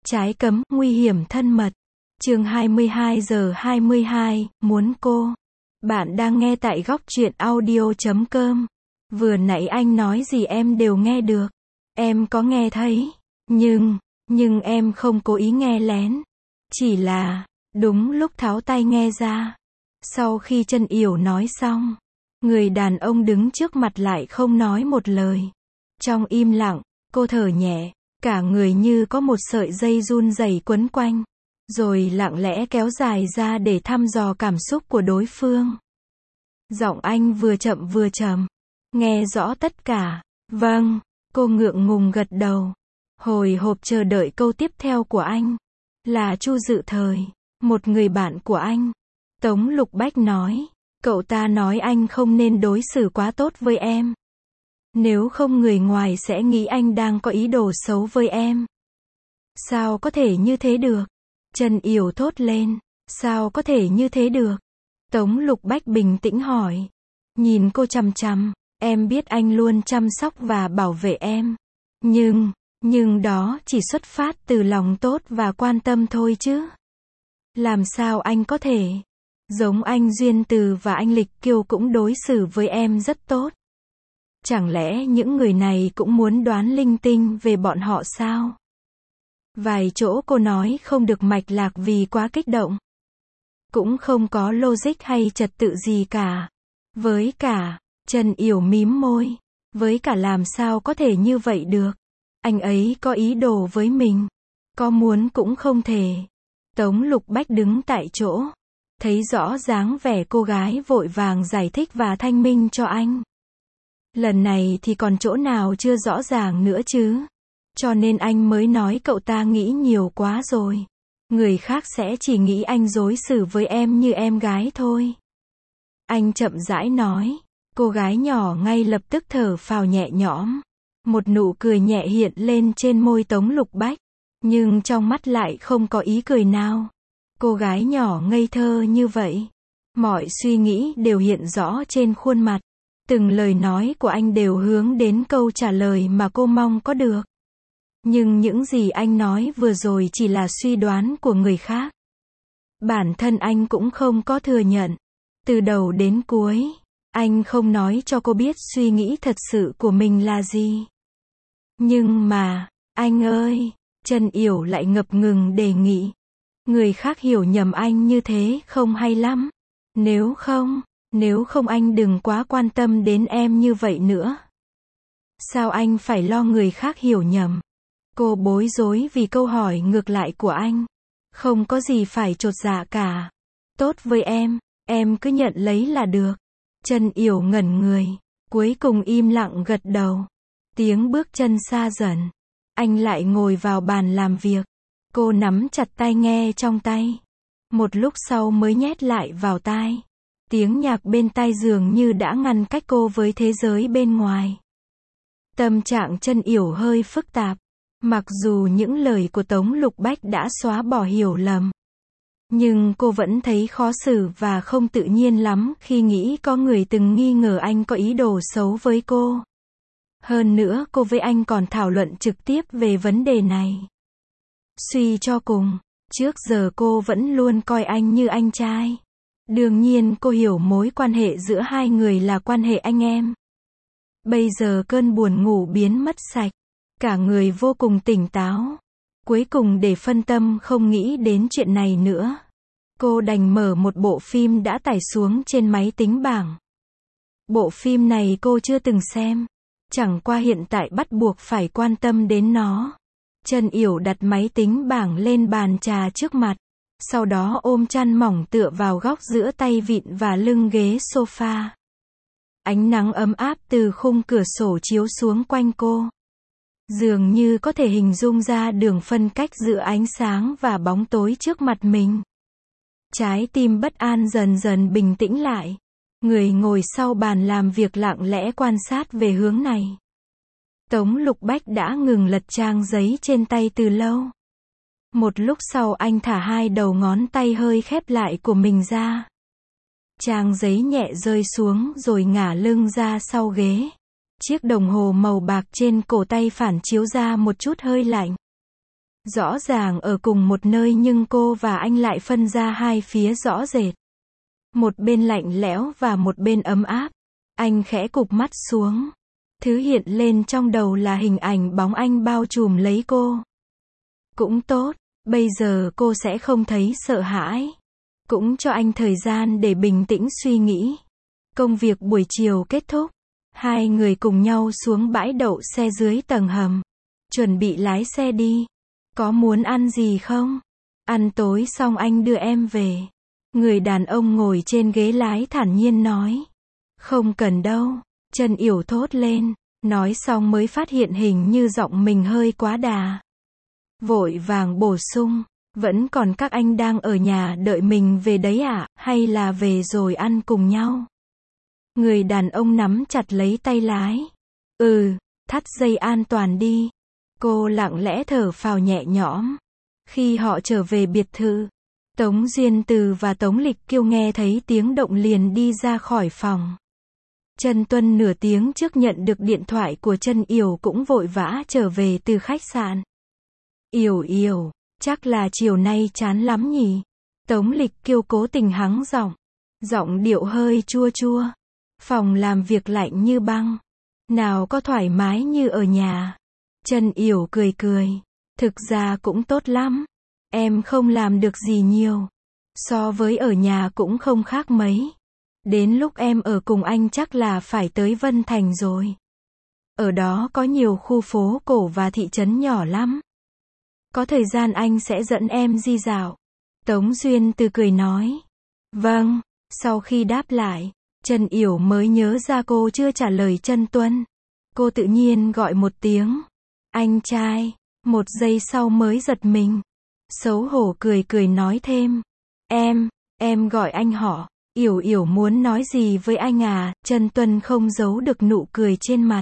Trái cấm, nguy hiểm thân mật. Chương 22 giờ 22, muốn cô. Bạn đang nghe tại góc truyện audio.com. Vừa nãy anh nói gì em đều nghe được. Em có nghe thấy. Nhưng em không cố ý nghe lén. Chỉ là, đúng lúc tháo tai nghe ra. Sau khi Chân Yểu nói xong, người đàn ông đứng trước mặt lại không nói một lời. Trong im lặng, cô thở nhẹ, cả người như có một sợi dây run rẩy quấn quanh, rồi lặng lẽ kéo dài ra để thăm dò cảm xúc của đối phương. Giọng anh vừa chậm vừa trầm. Nghe rõ tất cả. Vâng, cô ngượng ngùng gật đầu. Hồi hộp chờ đợi câu tiếp theo của anh. Là Chu Dự Thời, một người bạn của anh. Tống Lục Bách nói, cậu ta nói anh không nên đối xử quá tốt với em. Nếu không người ngoài sẽ nghĩ anh đang có ý đồ xấu với em. Sao có thể như thế được? Chân Yểu thốt lên. Sao có thể như thế được? Tống Lục Bách bình tĩnh hỏi. Nhìn cô chằm chằm. Em biết anh luôn chăm sóc và bảo vệ em. Nhưng đó chỉ xuất phát từ lòng tốt và quan tâm thôi chứ. Làm sao anh có thể? Giống anh Duyên Từ và anh Lịch Kiêu cũng đối xử với em rất tốt. Chẳng lẽ những người này cũng muốn đoán linh tinh về bọn họ sao? Vài chỗ cô nói không được mạch lạc vì quá kích động. Cũng không có logic hay trật tự gì cả. Với cả, Chân Yểu mím môi. Với cả làm sao có thể như vậy được? Anh ấy có ý đồ với mình. Có muốn cũng không thể. Tống Lục Bách đứng tại chỗ. Thấy rõ dáng vẻ cô gái vội vàng giải thích và thanh minh cho anh. Lần này thì còn chỗ nào chưa rõ ràng nữa chứ. Cho nên anh mới nói cậu ta nghĩ nhiều quá rồi. Người khác sẽ chỉ nghĩ anh đối xử với em như em gái thôi. Anh chậm rãi nói. Cô gái nhỏ ngay lập tức thở phào nhẹ nhõm. Một nụ cười nhẹ hiện lên trên môi Tống Lục Bách. Nhưng trong mắt lại không có ý cười nào. Cô gái nhỏ ngây thơ như vậy. Mọi suy nghĩ đều hiện rõ trên khuôn mặt. Từng lời nói của anh đều hướng đến câu trả lời mà cô mong có được. Nhưng những gì anh nói vừa rồi chỉ là suy đoán của người khác. Bản thân anh cũng không có thừa nhận. Từ đầu đến cuối, anh không nói cho cô biết suy nghĩ thật sự của mình là gì. Nhưng mà, anh ơi, Chân Yểu lại ngập ngừng đề nghị. Người khác hiểu nhầm anh như thế không hay lắm. Nếu không anh đừng quá quan tâm đến em như vậy nữa. Sao anh phải lo người khác hiểu nhầm? Cô bối rối vì câu hỏi ngược lại của anh. Không có gì phải chột dạ cả. Tốt với em cứ nhận lấy là được. Chân Yểu ngẩn người. Cuối cùng im lặng gật đầu. Tiếng bước chân xa dần. Anh lại ngồi vào bàn làm việc. Cô nắm chặt tai nghe trong tay. Một lúc sau mới nhét lại vào tai. Tiếng nhạc bên tai dường như đã ngăn cách cô với thế giới bên ngoài. Tâm trạng Chân Yểu hơi phức tạp. Mặc dù những lời của Tống Lục Bách đã xóa bỏ hiểu lầm. Nhưng cô vẫn thấy khó xử và không tự nhiên lắm khi nghĩ có người từng nghi ngờ anh có ý đồ xấu với cô. Hơn nữa cô với anh còn thảo luận trực tiếp về vấn đề này. Suy cho cùng, trước giờ cô vẫn luôn coi anh như anh trai. Đương nhiên cô hiểu mối quan hệ giữa hai người là quan hệ anh em. Bây giờ cơn buồn ngủ biến mất sạch. Cả người vô cùng tỉnh táo. Cuối cùng để phân tâm không nghĩ đến chuyện này nữa. Cô đành mở một bộ phim đã tải xuống trên máy tính bảng. Bộ phim này cô chưa từng xem. Chẳng qua hiện tại bắt buộc phải quan tâm đến nó. Chân Yểu đặt máy tính bảng lên bàn trà trước mặt. Sau đó ôm chăn mỏng tựa vào góc giữa tay vịn và lưng ghế sofa. Ánh nắng ấm áp từ khung cửa sổ chiếu xuống quanh cô. Dường như có thể hình dung ra đường phân cách giữa ánh sáng và bóng tối trước mặt mình. Trái tim bất an dần dần bình tĩnh lại. Người ngồi sau bàn làm việc lặng lẽ quan sát về hướng này. Tống Lục Bách đã ngừng lật trang giấy trên tay từ lâu. Một lúc sau anh thả hai đầu ngón tay hơi khép lại của mình ra. Trang giấy nhẹ rơi xuống rồi ngả lưng ra sau ghế. Chiếc đồng hồ màu bạc trên cổ tay phản chiếu ra một chút hơi lạnh. Rõ ràng ở cùng một nơi nhưng cô và anh lại phân ra hai phía rõ rệt. Một bên lạnh lẽo và một bên ấm áp. Anh khẽ cụp mắt xuống. Thứ hiện lên trong đầu là hình ảnh bóng anh bao trùm lấy cô. Cũng tốt, bây giờ cô sẽ không thấy sợ hãi. Cũng cho anh thời gian để bình tĩnh suy nghĩ. Công việc buổi chiều kết thúc. Hai người cùng nhau xuống bãi đậu xe dưới tầng hầm. Chuẩn bị lái xe đi. Có muốn ăn gì không? Ăn tối xong anh đưa em về. Người đàn ông ngồi trên ghế lái thản nhiên nói. Không cần đâu. Trần Yểu thốt lên. Nói xong mới phát hiện hình như giọng mình hơi quá đà. Vội vàng bổ sung. Vẫn còn các anh đang ở nhà đợi mình về đấy à? Hay là về rồi ăn cùng nhau? Người đàn ông nắm chặt lấy tay lái. Thắt dây an toàn đi. Cô lặng lẽ thở phào nhẹ nhõm. Khi họ trở về biệt thự, Tống Duyên Từ và Tống Lịch Kiêu nghe thấy tiếng động liền đi ra khỏi phòng. Trần Tuân nửa tiếng trước nhận được điện thoại của Trần Yểu cũng vội vã trở về từ khách sạn. Yểu, chắc là chiều nay chán lắm nhỉ? Tống Lịch Kiêu cố tình hắng giọng. Giọng điệu hơi chua chua. Phòng làm việc lạnh như băng. Nào có thoải mái như ở nhà. Trần Yểu cười cười. Thực ra cũng tốt lắm. Em không làm được gì nhiều. So với ở nhà cũng không khác mấy. Đến lúc em ở cùng anh chắc là phải tới Vân Thành rồi. Ở đó có nhiều khu phố cổ và thị trấn nhỏ lắm. Có thời gian anh sẽ dẫn em đi dạo. Tống Duyên Từ cười nói. Vâng. Sau khi đáp lại, Trần Yểu mới nhớ ra cô chưa trả lời Trần Tuân. Cô tự nhiên gọi một tiếng. Anh trai. Một giây sau mới giật mình. Xấu hổ cười cười nói thêm. Em gọi anh họ. Yểu muốn nói gì với anh à? Trần Tuân không giấu được nụ cười trên mặt.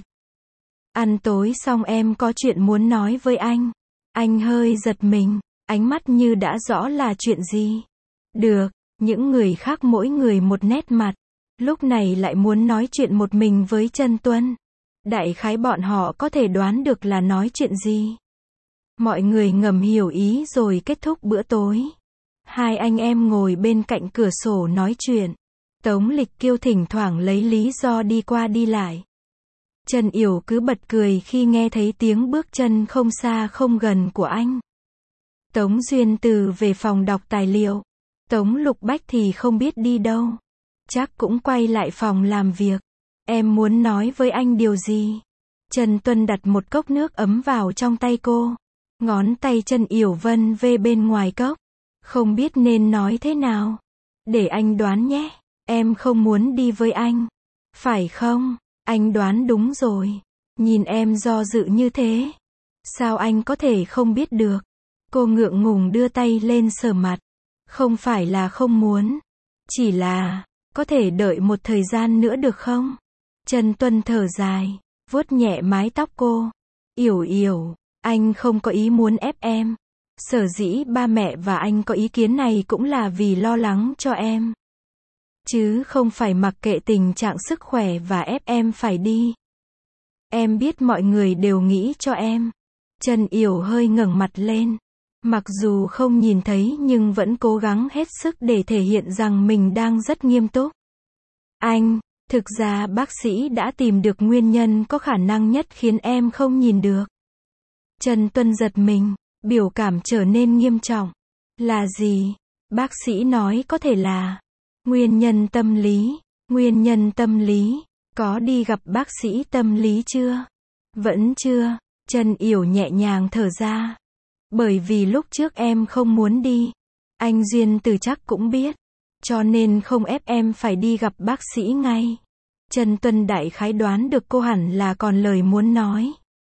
Ăn tối xong em có chuyện muốn nói với anh. Anh hơi giật mình, ánh mắt như đã rõ là chuyện gì. Được, những người khác mỗi người một nét mặt. Lúc này lại muốn nói chuyện một mình với Trần Tuân. Đại khái bọn họ có thể đoán được là nói chuyện gì. Mọi người ngầm hiểu ý rồi kết thúc bữa tối. Hai anh em ngồi bên cạnh cửa sổ nói chuyện. Tống Lịch Kiêu thỉnh thoảng lấy lý do đi qua đi lại. Trần Yểu cứ bật cười khi nghe thấy tiếng bước chân không xa không gần của anh. Tống Duyên Từ về phòng đọc tài liệu. Tống Lục Bách thì không biết đi đâu. Chắc cũng quay lại phòng làm việc. Em muốn nói với anh điều gì? Trần Tuân đặt một cốc nước ấm vào trong tay cô. Ngón tay Trần Yểu vân về bên ngoài cốc. Không biết nên nói thế nào. Để anh đoán nhé. Em không muốn đi với anh. Phải không? Anh đoán đúng rồi. Nhìn em do dự như thế. Sao anh có thể không biết được? Cô ngượng ngùng đưa tay lên sờ mặt. Không phải là không muốn. Chỉ là, có thể đợi một thời gian nữa được không? Trần Tuân thở dài, vuốt nhẹ mái tóc cô. Yểu, anh không có ý muốn ép em. Sở dĩ ba mẹ và anh có ý kiến này cũng là vì lo lắng cho em. Chứ không phải mặc kệ tình trạng sức khỏe và ép em phải đi. Em biết mọi người đều nghĩ cho em. Trần Yểu hơi ngẩng mặt lên. Mặc dù không nhìn thấy nhưng vẫn cố gắng hết sức để thể hiện rằng mình đang rất nghiêm túc. Anh, thực ra bác sĩ đã tìm được nguyên nhân có khả năng nhất khiến em không nhìn được. Trần Tuân giật mình, biểu cảm trở nên nghiêm trọng. Là gì? Bác sĩ nói có thể là nguyên nhân tâm lý. Nguyên nhân tâm lý. Có đi gặp bác sĩ tâm lý chưa? Vẫn chưa. Trần Yểu nhẹ nhàng thở ra. Bởi vì lúc trước em không muốn đi. Anh Duyên Từ chắc cũng biết. Cho nên không ép em phải đi gặp bác sĩ ngay. Trần Tuân đại khái đoán được cô hẳn là còn lời muốn nói.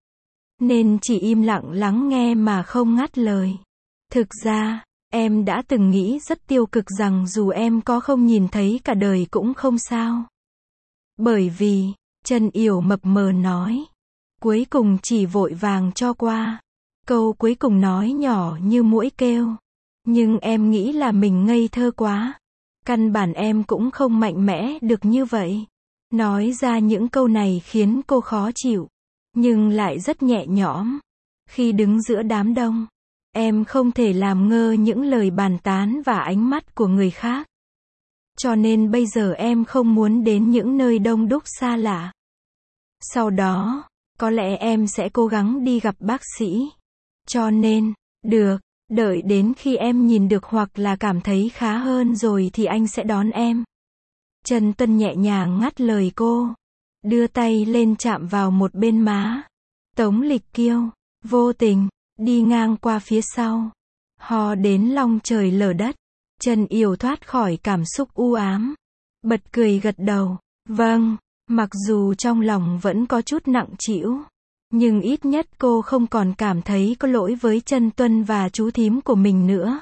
Nên chỉ im lặng lắng nghe mà không ngắt lời. Thực ra, em đã từng nghĩ rất tiêu cực rằng dù em có không nhìn thấy cả đời cũng không sao. Bởi vì, Trần Yểu mập mờ nói. Cuối cùng chỉ vội vàng cho qua. Câu cuối cùng nói nhỏ như muỗi kêu. Nhưng em nghĩ là mình ngây thơ quá. Căn bản em cũng không mạnh mẽ được như vậy. Nói ra những câu này khiến cô khó chịu. Nhưng lại rất nhẹ nhõm. Khi đứng giữa đám đông, Em không thể làm ngơ những lời bàn tán và ánh mắt của người khác. Cho nên bây giờ em không muốn đến những nơi đông đúc xa lạ. Sau đó, có lẽ em sẽ cố gắng đi gặp bác sĩ. Cho nên, được, đợi đến khi em nhìn được hoặc là cảm thấy khá hơn rồi thì anh sẽ đón em. Trần Tuân nhẹ nhàng ngắt lời cô, đưa tay lên chạm vào một bên má. Tống Lịch Kiêu, vô tình, đi ngang qua phía sau. Ho đến long trời lở đất. Trần Yểu thoát khỏi cảm xúc u ám. Bật cười gật đầu. Vâng, mặc dù trong lòng vẫn có chút nặng trĩu. Nhưng ít nhất cô không còn cảm thấy có lỗi với Trần Tuân và chú thím của mình nữa.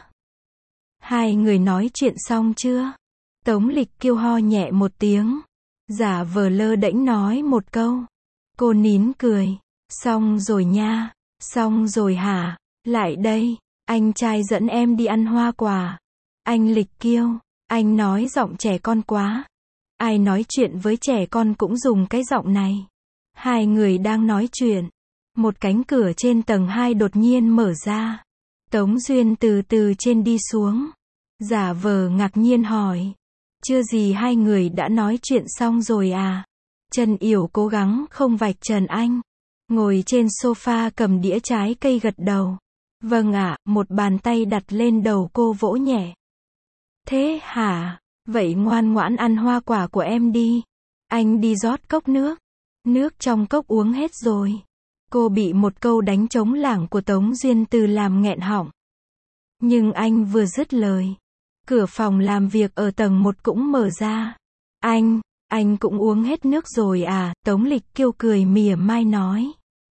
Hai người nói chuyện xong chưa? Tống Lịch Kiêu ho nhẹ một tiếng. Giả vờ lơ đễnh nói một câu. Cô nín cười. Xong rồi nha. Xong rồi hả? Lại đây, anh trai dẫn em đi ăn hoa quả. Anh Lịch Kiêu, anh nói giọng trẻ con quá. Ai nói chuyện với trẻ con cũng dùng cái giọng này. Hai người đang nói chuyện. Một cánh cửa trên tầng 2 đột nhiên mở ra. Tống Duyên từ từ trên đi xuống. Giả vờ ngạc nhiên hỏi. Chưa gì hai người đã nói chuyện xong rồi à? Trần Yểu cố gắng không vạch trần anh. Ngồi trên sofa cầm đĩa trái cây gật đầu. Vâng ạ, một bàn tay đặt lên đầu cô vỗ nhẹ. Thế hả? Vậy ngoan ngoãn ăn hoa quả của em đi. Anh đi rót cốc nước. Nước trong cốc uống hết rồi. Cô bị một câu đánh trống lảng của Tống Duyên Từ làm nghẹn họng. Nhưng anh vừa dứt lời. Cửa phòng làm việc ở tầng 1 cũng mở ra. Anh cũng uống hết nước rồi à? Tống Lịch Kiêu cười mỉa mai nói.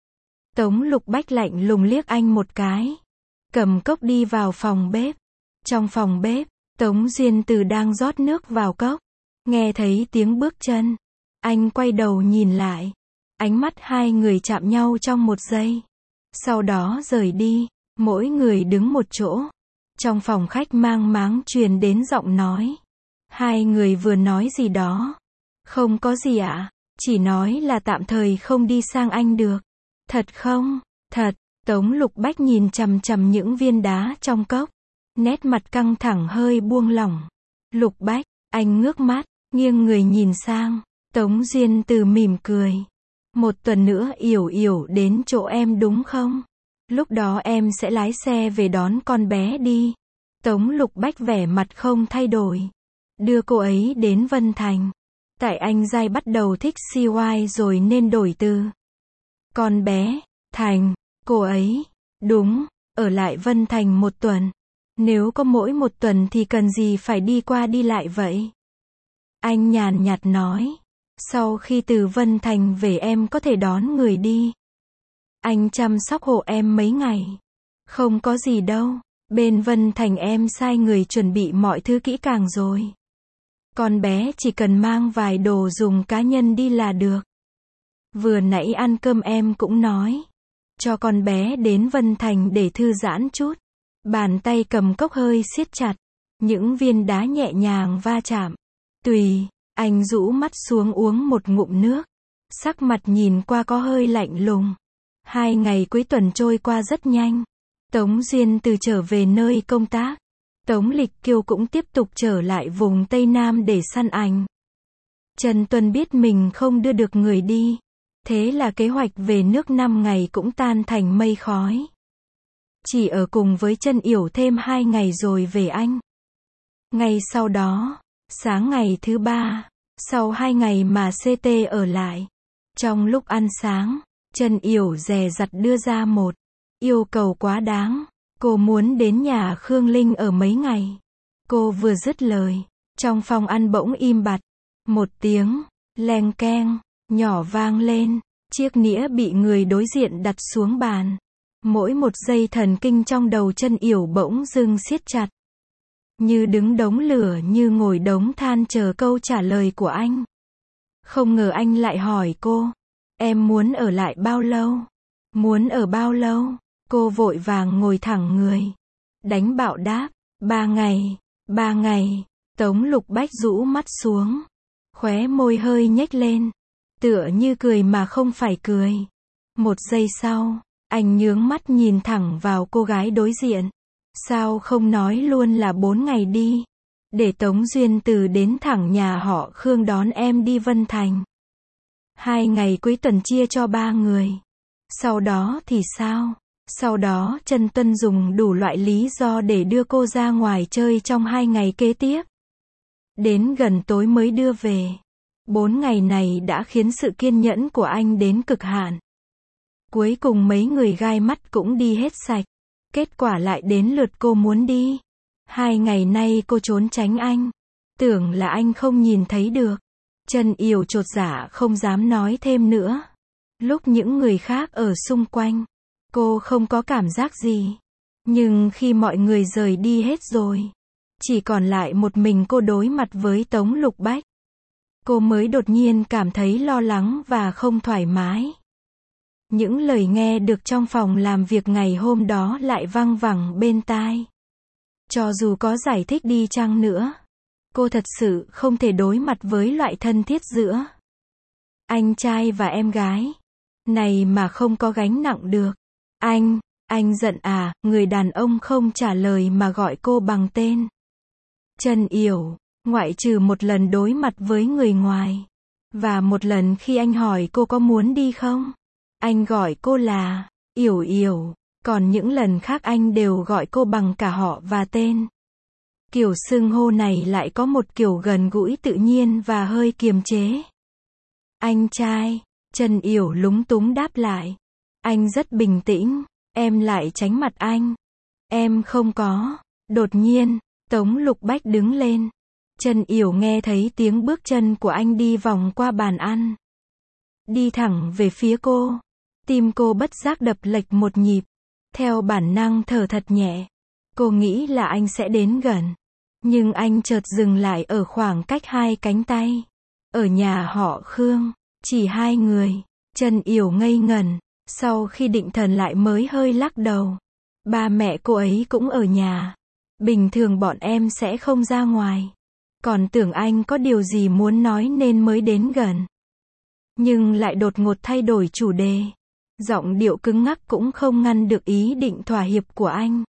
Tống Lục Bách lạnh lùng liếc anh một cái. Cầm cốc đi vào phòng bếp. Trong phòng bếp, Tống Duyên Từ đang rót nước vào cốc. Nghe thấy tiếng bước chân. Anh quay đầu nhìn lại. Ánh mắt hai người chạm nhau trong một giây. Sau đó rời đi. Mỗi người đứng một chỗ. Trong phòng khách mang máng truyền đến giọng nói. Hai người vừa nói gì đó. Không có gì ạ. Chỉ nói là tạm thời không đi sang Anh được. Thật không? Thật. Tống Lục Bách nhìn chằm chằm những viên đá trong cốc. Nét mặt căng thẳng hơi buông lỏng. Lục Bách, anh ngước mắt, nghiêng người nhìn sang. Tống Duyên Từ mỉm cười. Một tuần nữa Yểu đến chỗ em đúng không? Lúc đó em sẽ lái xe về đón con bé đi. Tống Lục Bách vẻ mặt không thay đổi. Đưa cô ấy đến Vân Thành. Tại anh dai bắt đầu thích CY rồi nên đổi từ con bé, Thành, cô ấy. Đúng, ở lại Vân Thành một tuần. Nếu có mỗi một tuần thì cần gì phải đi qua đi lại vậy? Anh nhàn nhạt nói. Sau khi từ Vân Thành về em có thể đón người đi. Anh chăm sóc hộ em mấy ngày. Không có gì đâu. Bên Vân Thành em sai người chuẩn bị mọi thứ kỹ càng rồi. Con bé chỉ cần mang vài đồ dùng cá nhân đi là được. Vừa nãy ăn cơm em cũng nói. Cho con bé đến Vân Thành để thư giãn chút. Bàn tay cầm cốc hơi siết chặt. Những viên đá nhẹ nhàng va chạm. Tùy, anh rũ mắt xuống uống một ngụm nước. Sắc mặt nhìn qua có hơi lạnh lùng. 2 ngày cuối tuần trôi qua rất nhanh. Tống Duyên Từ trở về nơi công tác. Tống Lịch Kiêu cũng tiếp tục trở lại vùng Tây Nam để săn ảnh. Trần Tuân biết mình không đưa được người đi. Thế là kế hoạch về nước 5 ngày cũng tan thành mây khói. Chỉ ở cùng với Trần Yểu thêm 2 ngày rồi về Anh. Ngay sau đó, sáng ngày thứ 3, sau 2 ngày mà CT ở lại. Trong lúc ăn sáng, Trần Yểu dè dặt đưa ra một yêu cầu quá đáng. Cô muốn đến nhà Khương Linh ở mấy ngày. Cô vừa dứt lời, trong phòng ăn bỗng im bặt. Một tiếng leng keng nhỏ vang lên, chiếc nĩa bị người đối diện đặt xuống bàn. Mỗi một dây thần kinh trong đầu Trần Yểu bỗng dưng siết chặt. Như đứng đống lửa, như ngồi đống than chờ câu trả lời của anh. Không ngờ anh lại hỏi cô, em muốn ở lại bao lâu? Muốn ở bao lâu? Cô vội vàng ngồi thẳng người. Đánh bạo đáp, 3 ngày, 3 ngày. Tống Lục Bách rũ mắt xuống. Khóe môi hơi nhếch lên. Tựa như cười mà không phải cười. Một giây sau, Anh nhướng mắt nhìn thẳng vào cô gái đối diện. Sao không nói luôn là 4 ngày đi, để Tống Duyên Từ đến thẳng nhà họ Khương đón em đi Vân Thành. 2 ngày cuối tuần chia cho 3 người. Sau đó thì sao? Sau đó Trần Tuân dùng đủ loại lý do để đưa cô ra ngoài chơi trong 2 ngày kế tiếp. Đến gần tối mới đưa về. 4 ngày này đã khiến sự kiên nhẫn của anh đến cực hạn. Cuối cùng mấy người gai mắt cũng đi hết sạch. Kết quả lại đến lượt cô muốn đi. 2 ngày nay cô trốn tránh anh. Tưởng là anh không nhìn thấy được. Trần Yểu chột dạ không dám nói thêm nữa. Lúc những người khác ở xung quanh, cô không có cảm giác gì. Nhưng khi mọi người rời đi hết rồi, chỉ còn lại một mình cô đối mặt với Tống Lục Bách. Cô mới đột nhiên cảm thấy lo lắng và không thoải mái. Những lời nghe được trong phòng làm việc ngày hôm đó lại văng vẳng bên tai. Cho dù có giải thích đi chăng nữa, cô thật sự không thể đối mặt với loại thân thiết giữa anh trai và em gái này mà không có gánh nặng được. Anh giận à? Người đàn ông không trả lời mà gọi cô bằng tên. Trần Yểu, ngoại trừ một lần đối mặt với người ngoài, và một lần khi anh hỏi cô có muốn đi không, anh gọi cô là Yểu Yểu, còn những lần khác anh đều gọi cô bằng cả họ và tên. Kiểu xưng hô này lại có một kiểu gần gũi tự nhiên và hơi kiềm chế. Anh trai, Trần Yểu lúng túng đáp lại. Anh rất bình tĩnh, em lại tránh mặt anh. Em không có. Đột nhiên, Tống Lục Bách đứng lên. Trần Yểu nghe thấy tiếng bước chân của anh đi vòng qua bàn ăn. Đi thẳng về phía cô. Tim cô bất giác đập lệch một nhịp. Theo bản năng thở thật nhẹ. Cô nghĩ là anh sẽ đến gần. Nhưng anh chợt dừng lại ở khoảng cách 2 cánh tay. Ở nhà họ Khương, chỉ 2 người. Trần Yểu ngây ngẩn. Sau khi định thần lại mới hơi lắc đầu. Ba mẹ cô ấy cũng ở nhà. Bình thường bọn em sẽ không ra ngoài. Còn tưởng anh có điều gì muốn nói nên mới đến gần. Nhưng lại đột ngột thay đổi chủ đề. Giọng điệu cứng ngắc cũng không ngăn được ý định thỏa hiệp của anh.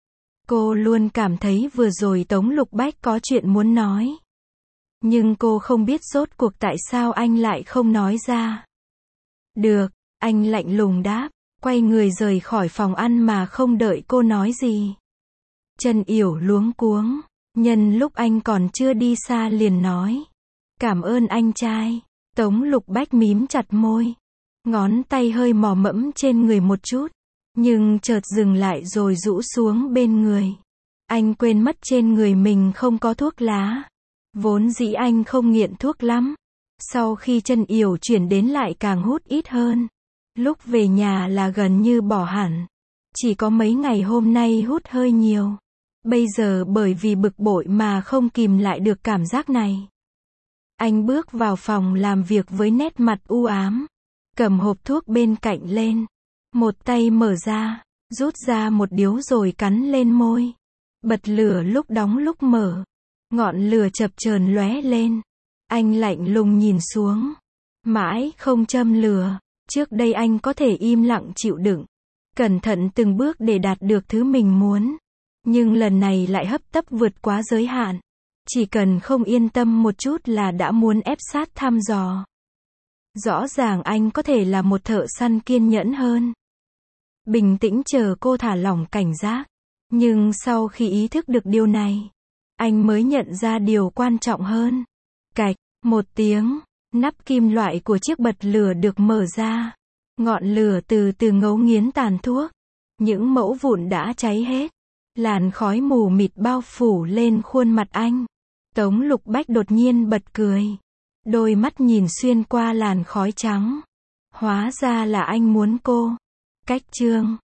Cô luôn cảm thấy vừa rồi Tống Lục Bách có chuyện muốn nói. Nhưng cô không biết rốt cuộc tại sao anh lại không nói ra. Được, anh lạnh lùng đáp, quay người rời khỏi phòng ăn mà không đợi cô nói gì. Trần Yểu luống cuống, nhân lúc anh còn chưa đi xa liền nói. Cảm ơn anh trai. Tống Lục Bách mím chặt môi. Ngón tay hơi mò mẫm trên người một chút. Nhưng chợt dừng lại rồi rũ xuống bên người. Anh quên mất trên người mình không có thuốc lá. Vốn dĩ anh không nghiện thuốc lắm. Sau khi Trần Yểu chuyển đến lại càng hút ít hơn. Lúc về nhà là gần như bỏ hẳn. Chỉ có mấy ngày hôm nay hút hơi nhiều. Bây giờ bởi vì bực bội mà không kìm lại được cảm giác này. Anh bước vào phòng làm việc với nét mặt u ám. Cầm hộp thuốc bên cạnh lên. Một tay mở ra, rút ra một điếu rồi cắn lên môi. Bật lửa lúc đóng lúc mở. Ngọn lửa chập chờn lóe lên. Anh lạnh lùng nhìn xuống. Mãi không châm lửa. Trước đây anh có thể im lặng chịu đựng. Cẩn thận từng bước để đạt được thứ mình muốn. Nhưng lần này lại hấp tấp vượt quá giới hạn. Chỉ cần không yên tâm một chút là đã muốn ép sát thăm dò. Rõ ràng anh có thể là một thợ săn kiên nhẫn hơn. Bình tĩnh chờ cô thả lỏng cảnh giác. Nhưng sau khi ý thức được điều này, anh mới nhận ra điều quan trọng hơn. Cạch, một tiếng, nắp kim loại của chiếc bật lửa được mở ra. Ngọn lửa từ từ ngấu nghiến tàn thuốc. Những mẫu vụn đã cháy hết. Làn khói mù mịt bao phủ lên khuôn mặt anh. Tống Lục Bách đột nhiên bật cười. Đôi mắt nhìn xuyên qua làn khói trắng. Hóa ra là anh muốn cô. Cách chương